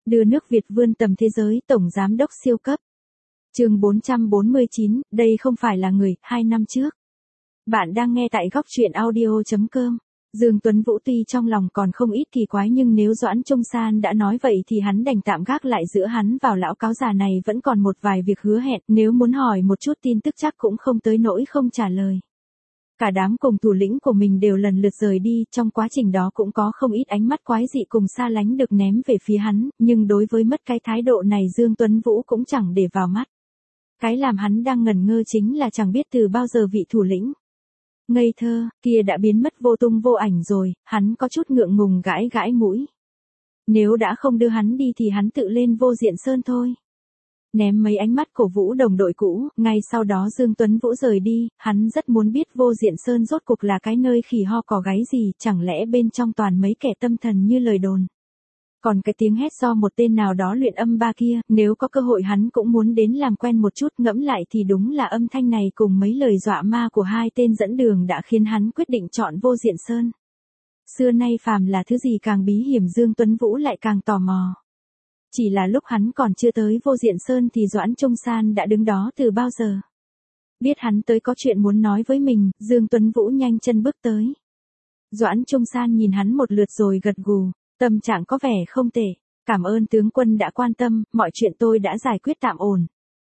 Đưa nước Việt vươn tầm thế giới, Tổng Giám đốc siêu cấp. Chương 449, đây không phải là người, 2 năm trước. Bạn đang nghe tại góc truyện audio.com. Dương Tuấn Vũ tuy trong lòng còn không ít kỳ quái nhưng nếu Doãn Trung San đã nói vậy thì hắn đành tạm gác lại, giữa hắn vào lão cáo già này vẫn còn một vài việc hứa hẹn, nếu muốn hỏi một chút tin tức chắc cũng không tới nỗi không trả lời. Cả đám cùng thủ lĩnh của mình đều lần lượt rời đi, trong quá trình đó cũng có không ít ánh mắt quái dị cùng xa lánh được ném về phía hắn, nhưng đối với mất cái thái độ này Dương Tuấn Vũ cũng chẳng để vào mắt. Cái làm hắn đang ngẩn ngơ chính là chẳng biết từ bao giờ vị thủ lĩnh ngây thơ kia đã biến mất vô tung vô ảnh rồi, hắn có chút ngượng ngùng gãi gãi mũi. Nếu đã không đưa hắn đi thì hắn tự lên Vô Diện Sơn thôi. Ném mấy ánh mắt cổ vũ đồng đội cũ, ngay sau đó Dương Tuấn Vũ rời đi, hắn rất muốn biết Vô Diện Sơn rốt cuộc là cái nơi khỉ ho cò gáy gì, chẳng lẽ bên trong toàn mấy kẻ tâm thần như lời đồn. Còn cái tiếng hét do một tên nào đó luyện âm ba kia, nếu có cơ hội hắn cũng muốn đến làm quen một chút, ngẫm lại thì đúng là âm thanh này cùng mấy lời dọa ma của hai tên dẫn đường đã khiến hắn quyết định chọn Vô Diện Sơn. Xưa nay phàm là thứ gì càng bí hiểm Dương Tuấn Vũ lại càng tò mò. Chỉ là lúc hắn còn chưa tới Vô Diện Sơn thì Doãn Trung San đã đứng đó từ bao giờ. Biết hắn tới có chuyện muốn nói với mình, Dương Tuấn Vũ nhanh chân bước tới. Doãn Trung San nhìn hắn một lượt rồi gật gù, tâm trạng có vẻ không tệ. Cảm ơn tướng quân đã quan tâm, mọi chuyện tôi đã giải quyết tạm ổn.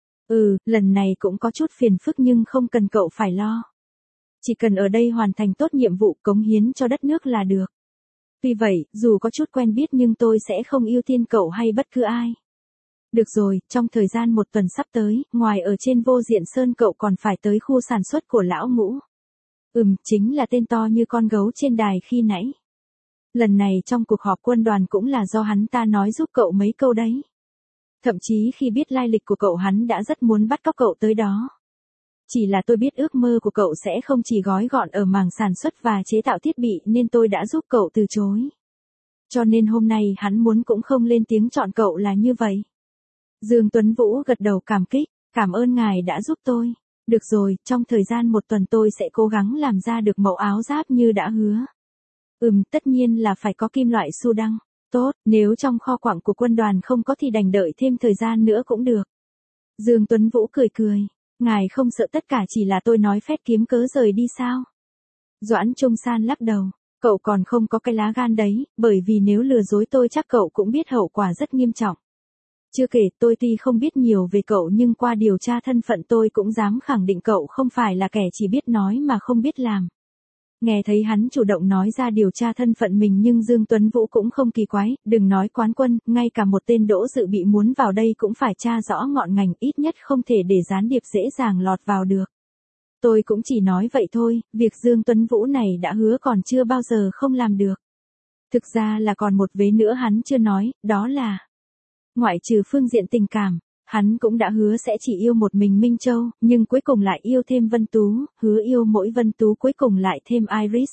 Lần này cũng có chút phiền phức nhưng không cần cậu phải lo. Chỉ cần ở đây hoàn thành tốt nhiệm vụ cống hiến cho đất nước là được. Tuy vậy, dù có chút quen biết nhưng tôi sẽ không ưu tiên cậu hay bất cứ ai. Được rồi, trong thời gian một tuần sắp tới, ngoài ở trên Vô Diện Sơn cậu còn phải tới khu sản xuất của lão Ngũ. Chính là tên to như con gấu trên đài khi nãy. Lần này trong cuộc họp quân đoàn cũng là do hắn ta nói giúp cậu mấy câu đấy. Thậm chí khi biết lai lịch của cậu hắn đã rất muốn bắt cóc cậu tới đó. Chỉ là tôi biết ước mơ của cậu sẽ không chỉ gói gọn ở mảng sản xuất và chế tạo thiết bị nên tôi đã giúp cậu từ chối. Cho nên hôm nay hắn muốn cũng không lên tiếng chọn cậu là như vậy. Dương Tuấn Vũ gật đầu cảm kích, cảm ơn ngài đã giúp tôi. Được rồi, trong thời gian một tuần tôi sẽ cố gắng làm ra được mẫu áo giáp như đã hứa. Tất nhiên là phải có kim loại su đăng. Tốt, nếu trong kho quặng của quân đoàn không có thì đành đợi thêm thời gian nữa cũng được. Dương Tuấn Vũ cười cười. Ngài không sợ tất cả chỉ là tôi nói phét kiếm cớ rời đi sao? Doãn Trung San lắc đầu. Cậu còn không có cái lá gan đấy, bởi vì nếu lừa dối tôi chắc cậu cũng biết hậu quả rất nghiêm trọng. Chưa kể tôi tuy không biết nhiều về cậu nhưng qua điều tra thân phận tôi cũng dám khẳng định cậu không phải là kẻ chỉ biết nói mà không biết làm. Nghe thấy hắn chủ động nói ra điều tra thân phận mình nhưng Dương Tuấn Vũ cũng không kỳ quái, đừng nói quán quân, ngay cả một tên Đỗ Dự bị muốn vào đây cũng phải tra rõ ngọn ngành, ít nhất không thể để gián điệp dễ dàng lọt vào được. Tôi cũng chỉ nói vậy thôi, việc Dương Tuấn Vũ này đã hứa còn chưa bao giờ không làm được. Thực ra là còn một vế nữa hắn chưa nói, đó là ngoại trừ phương diện tình cảm. Hắn cũng đã hứa sẽ chỉ yêu một mình Minh Châu, nhưng cuối cùng lại yêu thêm Vân Tú, hứa yêu mỗi Vân Tú cuối cùng lại thêm Iris.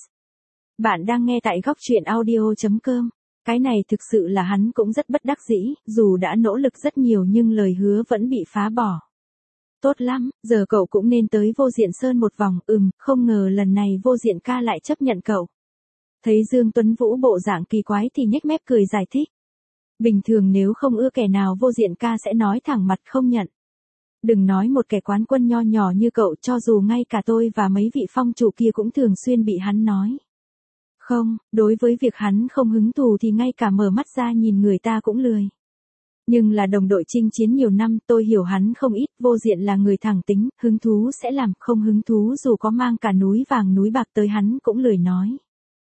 Bạn đang nghe tại góc truyện audio.com. Cái này thực sự là hắn cũng rất bất đắc dĩ, dù đã nỗ lực rất nhiều nhưng lời hứa vẫn bị phá bỏ. Tốt lắm, giờ cậu cũng nên tới Vô Diện Sơn một vòng, không ngờ lần này Vô Diện ca lại chấp nhận cậu. Thấy Dương Tuấn Vũ bộ dạng kỳ quái thì nhếch mép cười giải thích. Bình thường nếu không ưa kẻ nào Vô Diện ca sẽ nói thẳng mặt không nhận. Đừng nói một kẻ quán quân nho nhỏ như cậu, cho dù ngay cả tôi và mấy vị phong chủ kia cũng thường xuyên bị hắn nói. Không, đối với việc hắn không hứng thú thì ngay cả mở mắt ra nhìn người ta cũng lười. Nhưng là đồng đội chinh chiến nhiều năm tôi hiểu hắn không ít, Vô Diện là người thẳng tính, hứng thú sẽ làm, không hứng thú dù có mang cả núi vàng núi bạc tới hắn cũng lười nói.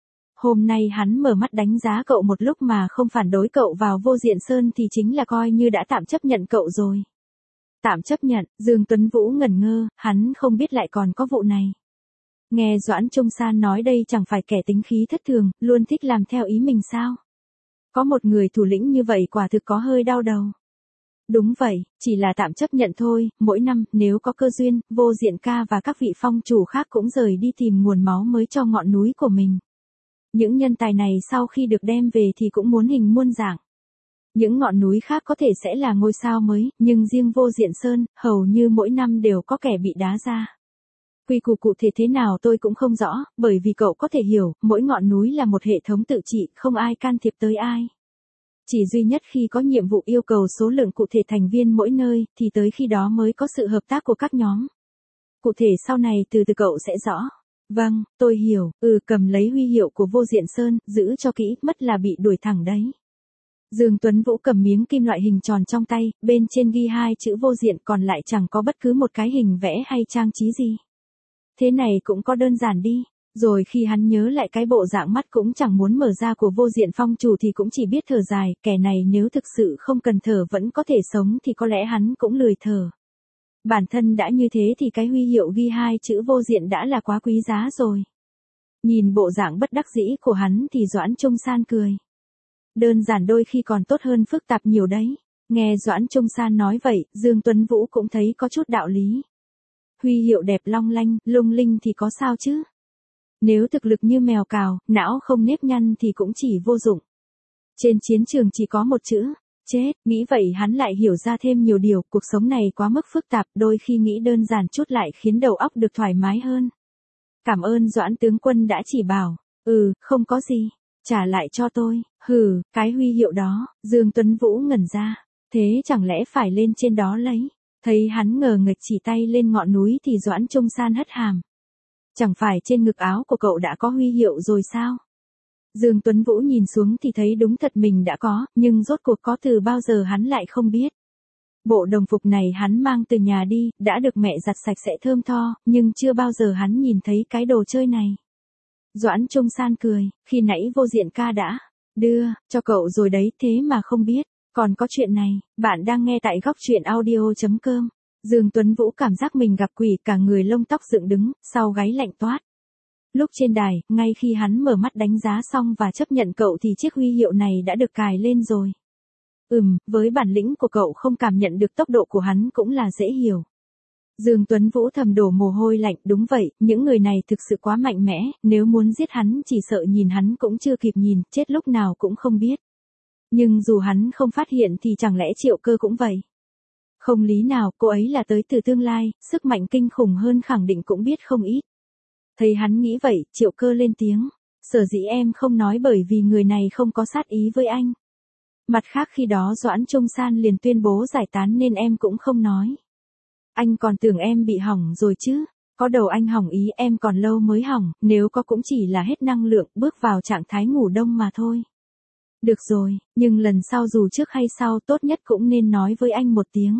Hôm nay hắn mở mắt đánh giá cậu một lúc mà không phản đối cậu vào Vô Diện Sơn thì chính là coi như đã tạm chấp nhận cậu rồi. Tạm chấp nhận, Dương Tuấn Vũ ngẩn ngơ, hắn không biết lại còn có vụ này. Nghe Doãn Trung San nói đây chẳng phải kẻ tính khí thất thường, luôn thích làm theo ý mình sao? Có một người thủ lĩnh như vậy quả thực có hơi đau đầu. Đúng vậy, chỉ là tạm chấp nhận thôi, mỗi năm, nếu có cơ duyên, Vô Diện ca và các vị phong chủ khác cũng rời đi tìm nguồn máu mới cho ngọn núi của mình. Những nhân tài này sau khi được đem về thì cũng muốn hình muôn dạng. Những ngọn núi khác có thể sẽ là ngôi sao mới, nhưng riêng Vô Diện Sơn, hầu như mỗi năm đều có kẻ bị đá ra. Quy củ cụ thể thế nào tôi cũng không rõ, bởi vì cậu có thể hiểu, mỗi ngọn núi là một hệ thống tự trị, không ai can thiệp tới ai. Chỉ duy nhất khi có nhiệm vụ yêu cầu số lượng cụ thể thành viên mỗi nơi thì tới khi đó mới có sự hợp tác của các nhóm. Cụ thể sau này từ từ cậu sẽ rõ. Vâng, tôi hiểu, cầm lấy huy hiệu của Vô Diện Sơn, giữ cho kỹ, mất là bị đuổi thẳng đấy. Dương Tuấn Vũ cầm miếng kim loại hình tròn trong tay, bên trên ghi 2 chữ Vô Diện còn lại chẳng có bất cứ một cái hình vẽ hay trang trí gì. Thế này cũng có đơn giản đi. Rồi khi hắn nhớ lại cái bộ dạng mắt cũng chẳng muốn mở ra của Vô Diện Phong chủ thì cũng chỉ biết thở dài, kẻ này nếu thực sự không cần thở vẫn có thể sống thì có lẽ hắn cũng lười thở. Bản thân đã như thế thì cái huy hiệu ghi 2 chữ Vô Diện đã là quá quý giá rồi. Nhìn bộ dạng bất đắc dĩ của hắn thì Doãn Trung San cười. Đơn giản đôi khi còn tốt hơn phức tạp nhiều đấy. Nghe Doãn Trung San nói vậy, Dương Tuấn Vũ cũng thấy có chút đạo lý. Huy hiệu đẹp long lanh, lung linh thì có sao chứ? Nếu thực lực như mèo cào, não không nếp nhăn thì cũng chỉ vô dụng. Trên chiến trường chỉ có một chữ, chết, nghĩ vậy hắn lại hiểu ra thêm nhiều điều, cuộc sống này quá mức phức tạp, đôi khi nghĩ đơn giản chút lại khiến đầu óc được thoải mái hơn. Cảm ơn Doãn tướng quân đã chỉ bảo, không có gì, trả lại cho tôi, cái huy hiệu đó, Dương Tuấn Vũ ngẩn ra, thế chẳng lẽ phải lên trên đó lấy, thấy hắn ngờ nghệch chỉ tay lên ngọn núi thì Doãn Trung San hất hàm. Chẳng phải trên ngực áo của cậu đã có huy hiệu rồi sao? Dương Tuấn Vũ nhìn xuống thì thấy đúng thật mình đã có, nhưng rốt cuộc có từ bao giờ hắn lại không biết. Bộ đồng phục này hắn mang từ nhà đi, đã được mẹ giặt sạch sẽ thơm tho, nhưng chưa bao giờ hắn nhìn thấy cái đồ chơi này. Doãn Trung San cười, khi nãy Vô Diện ca đã đưa cho cậu rồi đấy, thế mà không biết. Còn có chuyện này, bạn đang nghe tại góc truyện audio.com. Dương Tuấn Vũ cảm giác mình gặp quỷ, cả người lông tóc dựng đứng, sau gáy lạnh toát. Lúc trên đài, ngay khi hắn mở mắt đánh giá xong và chấp nhận cậu thì chiếc huy hiệu này đã được cài lên rồi. Với bản lĩnh của cậu không cảm nhận được tốc độ của hắn cũng là dễ hiểu. Dương Tuấn Vũ thầm đổ mồ hôi lạnh, đúng vậy, những người này thực sự quá mạnh mẽ, nếu muốn giết hắn chỉ sợ nhìn hắn cũng chưa kịp nhìn, chết lúc nào cũng không biết. Nhưng dù hắn không phát hiện thì chẳng lẽ Triệu Cơ cũng vậy? Không lý nào, cô ấy là tới từ tương lai, sức mạnh kinh khủng hơn khẳng định cũng biết không ít. Thấy hắn nghĩ vậy, Triệu Cơ lên tiếng. Sở dĩ em không nói bởi vì người này không có sát ý với anh. Mặt khác khi đó Doãn Trung San liền tuyên bố giải tán nên em cũng không nói. Anh còn tưởng em bị hỏng rồi chứ. Có đầu anh hỏng ý, em còn lâu mới hỏng, nếu có cũng chỉ là hết năng lượng, bước vào trạng thái ngủ đông mà thôi. Được rồi, nhưng lần sau dù trước hay sau tốt nhất cũng nên nói với anh một tiếng.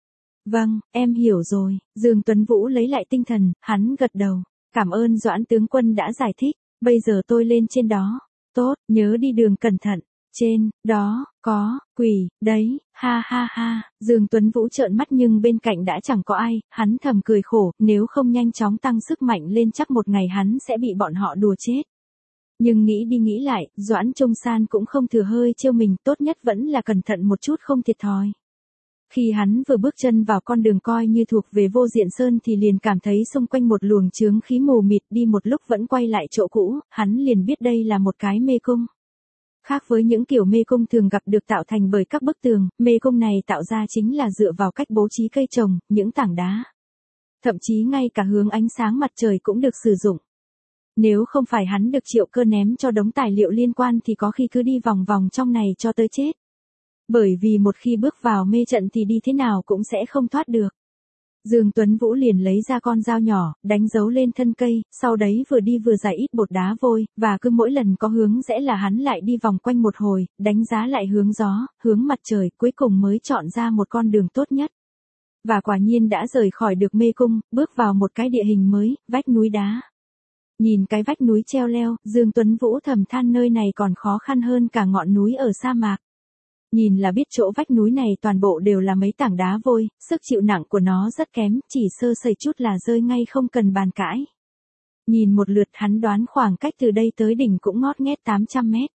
Vâng, em hiểu rồi. Dương Tuấn Vũ lấy lại tinh thần, hắn gật đầu. Cảm ơn Doãn tướng quân đã giải thích, bây giờ tôi lên trên đó. Tốt, nhớ đi đường cẩn thận. Trên đó có quỷ đấy, ha ha ha. Dương Tuấn Vũ trợn mắt nhưng bên cạnh đã chẳng có ai, hắn thầm cười khổ, nếu không nhanh chóng tăng sức mạnh lên chắc một ngày hắn sẽ bị bọn họ đùa chết. Nhưng nghĩ đi nghĩ lại, Doãn Trung San cũng không thừa hơi trêu mình, tốt nhất vẫn là cẩn thận một chút không thiệt thòi. Khi hắn vừa bước chân vào con đường coi như thuộc về Vô Diện Sơn thì liền cảm thấy xung quanh một luồng chướng khí mù mịt, đi một lúc vẫn quay lại chỗ cũ, hắn liền biết đây là một cái mê cung. Khác với những kiểu mê cung thường gặp được tạo thành bởi các bức tường, mê cung này tạo ra chính là dựa vào cách bố trí cây trồng, những tảng đá. Thậm chí ngay cả hướng ánh sáng mặt trời cũng được sử dụng. Nếu không phải hắn được Triệu Cơ ném cho đống tài liệu liên quan thì có khi cứ đi vòng vòng trong này cho tới chết. Bởi vì một khi bước vào mê trận thì đi thế nào cũng sẽ không thoát được. Dương Tuấn Vũ liền lấy ra con dao nhỏ, đánh dấu lên thân cây, sau đấy vừa đi vừa rải ít bột đá vôi, và cứ mỗi lần có hướng rẽ là hắn lại đi vòng quanh một hồi, đánh giá lại hướng gió, hướng mặt trời, cuối cùng mới chọn ra một con đường tốt nhất. Và quả nhiên đã rời khỏi được mê cung, bước vào một cái địa hình mới, vách núi đá. Nhìn cái vách núi treo leo, Dương Tuấn Vũ thầm than nơi này còn khó khăn hơn cả ngọn núi ở sa mạc. Nhìn là biết chỗ vách núi này toàn bộ đều là mấy tảng đá vôi, sức chịu nặng của nó rất kém, chỉ sơ sẩy chút là rơi ngay không cần bàn cãi. Nhìn một lượt hắn đoán khoảng cách từ đây tới đỉnh cũng ngót nghét 800 mét.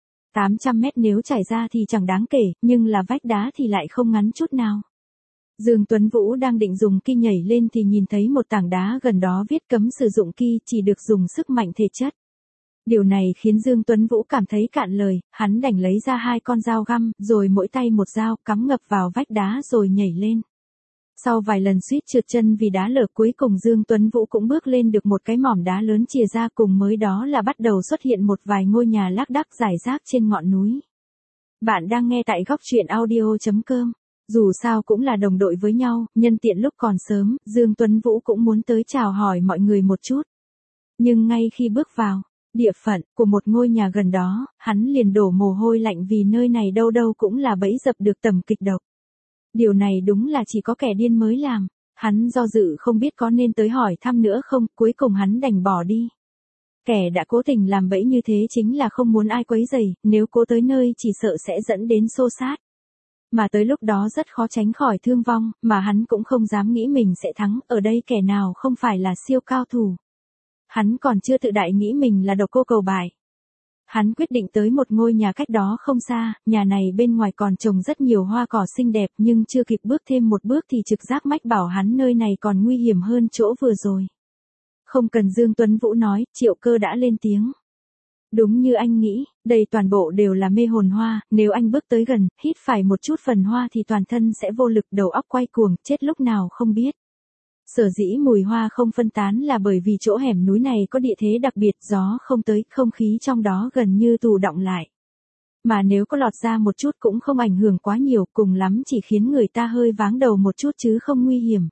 800 mét nếu trải ra thì chẳng đáng kể, nhưng là vách đá thì lại không ngắn chút nào. Dương Tuấn Vũ đang định dùng ki nhảy lên thì nhìn thấy một tảng đá gần đó viết cấm sử dụng ki, chỉ được dùng sức mạnh thể chất. Điều này khiến Dương Tuấn Vũ cảm thấy cạn lời, hắn đành lấy ra 2 con dao găm, rồi mỗi tay một dao, cắm ngập vào vách đá rồi nhảy lên. Sau vài lần suýt trượt chân vì đá lở, cuối cùng Dương Tuấn Vũ cũng bước lên được một cái mỏm đá lớn chìa ra, cùng mới đó là bắt đầu xuất hiện một vài ngôi nhà lác đác rải rác trên ngọn núi. Bạn đang nghe tại góc truyện audio.com. Dù sao cũng là đồng đội với nhau, nhân tiện lúc còn sớm, Dương Tuấn Vũ cũng muốn tới chào hỏi mọi người một chút. Nhưng ngay khi bước vào địa phận của một ngôi nhà gần đó, hắn liền đổ mồ hôi lạnh vì nơi này đâu đâu cũng là bẫy dập được tầm kịch độc. Điều này đúng là chỉ có kẻ điên mới làm. Hắn do dự không biết có nên tới hỏi thăm nữa không, cuối cùng hắn đành bỏ đi. Kẻ đã cố tình làm bẫy như thế chính là không muốn ai quấy rầy, nếu cố tới nơi chỉ sợ sẽ dẫn đến xô xát. Mà tới lúc đó rất khó tránh khỏi thương vong, mà hắn cũng không dám nghĩ mình sẽ thắng, ở đây kẻ nào không phải là siêu cao thủ. Hắn còn chưa tự đại nghĩ mình là độc cô cầu bại. Hắn quyết định tới một ngôi nhà cách đó không xa, nhà này bên ngoài còn trồng rất nhiều hoa cỏ xinh đẹp nhưng chưa kịp bước thêm một bước thì trực giác mách bảo hắn nơi này còn nguy hiểm hơn chỗ vừa rồi. Không cần Dương Tuấn Vũ nói, Triệu Cơ đã lên tiếng. Đúng như anh nghĩ, đây toàn bộ đều là mê hồn hoa, nếu anh bước tới gần, hít phải một chút phần hoa thì toàn thân sẽ vô lực đầu óc quay cuồng, chết lúc nào không biết. Sở dĩ mùi hoa không phân tán là bởi vì chỗ hẻm núi này có địa thế đặc biệt, gió không tới, không khí trong đó gần như tù đọng lại. Mà nếu có lọt ra một chút cũng không ảnh hưởng quá nhiều, cùng lắm chỉ khiến người ta hơi váng đầu một chút chứ không nguy hiểm.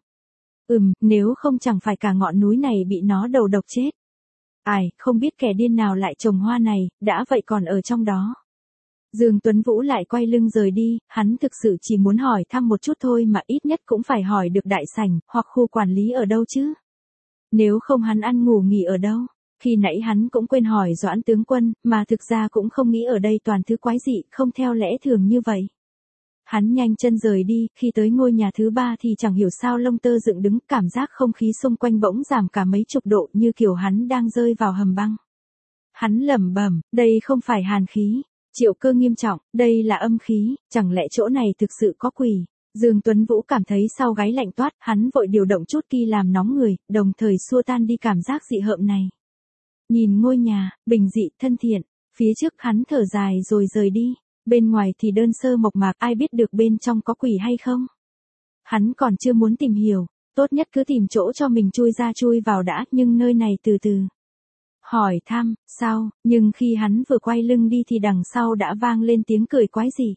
Nếu không chẳng phải cả ngọn núi này bị nó đầu độc chết. Ai, không biết kẻ điên nào lại trồng hoa này, đã vậy còn ở trong đó. Dương Tuấn Vũ lại quay lưng rời đi, hắn thực sự chỉ muốn hỏi thăm một chút thôi mà ít nhất cũng phải hỏi được đại sảnh, hoặc khu quản lý ở đâu chứ. Nếu không hắn ăn ngủ nghỉ ở đâu. Khi nãy hắn cũng quên hỏi Doãn tướng quân, mà thực ra cũng không nghĩ ở đây toàn thứ quái dị, không theo lẽ thường như vậy. Hắn nhanh chân rời đi, khi tới ngôi nhà thứ ba thì chẳng hiểu sao lông tơ dựng đứng, cảm giác không khí xung quanh bỗng giảm cả mấy chục độ như kiểu hắn đang rơi vào hầm băng. Hắn lẩm bẩm, đây không phải hàn khí. Triệu Cơ nghiêm trọng, đây là âm khí, chẳng lẽ chỗ này thực sự có quỷ. Dương Tuấn Vũ cảm thấy sau gáy lạnh toát, hắn vội điều động chút ki làm nóng người, đồng thời xua tan đi cảm giác dị hợm này. Nhìn ngôi nhà, bình dị, thân thiện, phía trước hắn thở dài rồi rời đi. Bên ngoài thì đơn sơ mộc mạc, ai biết được bên trong có quỷ hay không. Hắn còn chưa muốn tìm hiểu, tốt nhất cứ tìm chỗ cho mình chui ra chui vào đã, nhưng nơi này từ từ. Hỏi thăm, sao, nhưng khi hắn vừa quay lưng đi thì đằng sau đã vang lên tiếng cười quái dị.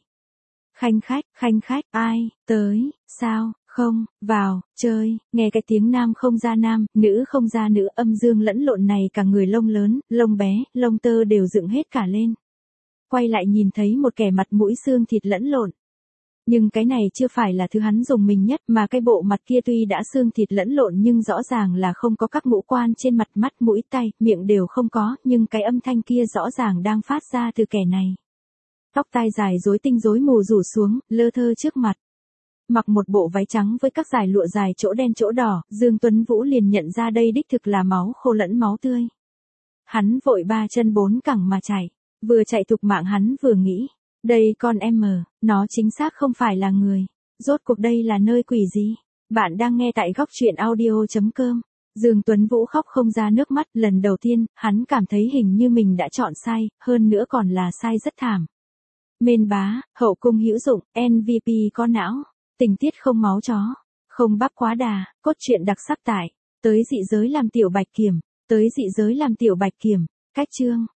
Khanh khách, ai, tới, sao, không, vào, chơi, nghe cái tiếng nam không ra nam, nữ không ra nữ, âm dương lẫn lộn này cả người lông lớn, lông bé, lông tơ đều dựng hết cả lên. Quay lại nhìn thấy một kẻ mặt mũi xương thịt lẫn lộn. Nhưng cái này chưa phải là thứ hắn dùng mình nhất, mà cái bộ mặt kia tuy đã xương thịt lẫn lộn nhưng rõ ràng là không có các ngũ quan trên mặt, mắt, mũi, tay, miệng đều không có, nhưng cái âm thanh kia rõ ràng đang phát ra từ kẻ này. Tóc tai dài rối tinh rối mù rủ xuống, lơ thơ trước mặt. Mặc một bộ váy trắng với các dải lụa dài chỗ đen chỗ đỏ, Dương Tuấn Vũ liền nhận ra đây đích thực là máu khô lẫn máu tươi. Hắn vội ba chân bốn cẳng mà chạy, vừa chạy thục mạng hắn vừa nghĩ. Đây con em mờ, nó chính xác không phải là người. Rốt cuộc đây là nơi quỷ gì? Bạn đang nghe tại góc truyện audio.com. Dương Tuấn Vũ khóc không ra nước mắt, lần đầu tiên, hắn cảm thấy hình như mình đã chọn sai, hơn nữa còn là sai rất thảm. Mên bá, hậu cung hữu dụng, MVP có não, tình tiết không máu chó, không bắp quá đà, cốt truyện đặc sắc tại, tới dị giới làm tiểu bạch kiểm, cách chương.